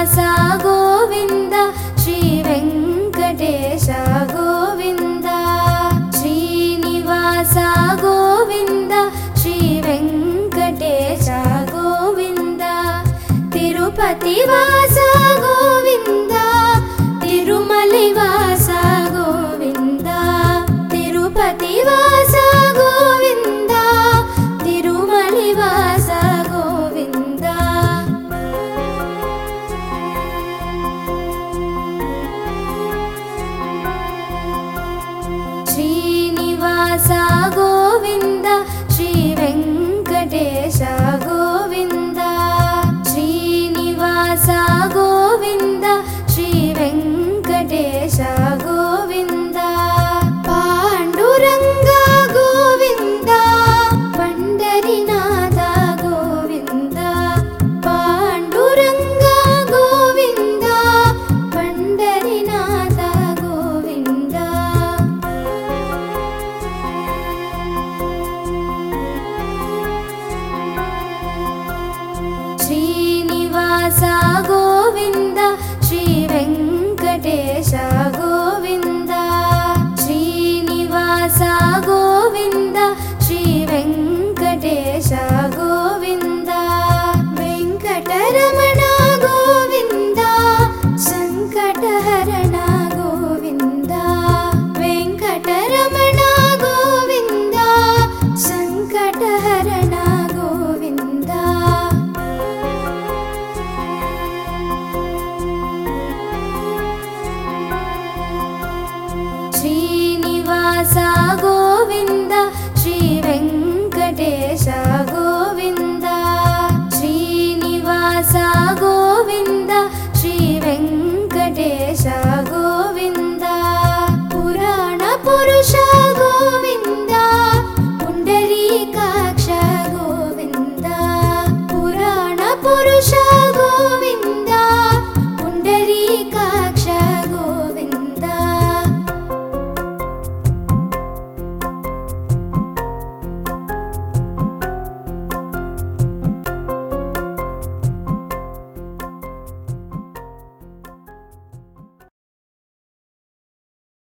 गोविन्द श्री वेङ्कटेश गोविन्द श्रीनिवास गोविन्द श्री वेङ्कटेश गोविन्द तिरुपति वास गोविन्द तिरुमलै वास गोविन्द तिरुपति वास गोविन्द तिरुमलै वास गोविन्द श्रीनिवास गोविन्द श्री वेङ्कटेश गोविन्द श्रीनिवास गोविन्द श्री वेङ्कटेश गोविन्द पाण्डुरङ्ग गोविन्द पण्डरीनाथ गोविन्द पाण्डुरङ्ग गोविन्द पण्डरीनाथ गोविन्द श्रीनिवास गोविन्द श्री वेङ्कटेश गोविन्द श्रीनिवास गोविन्द श्री वेङ्कटेश गोविन्द वेङ्कटरमण गोविन्द सङ्कटहरण गोविन्द वेङ्कटरमण गोविन्द सङ्कटहरण गोविन्द श्रीनिवास गोविन्द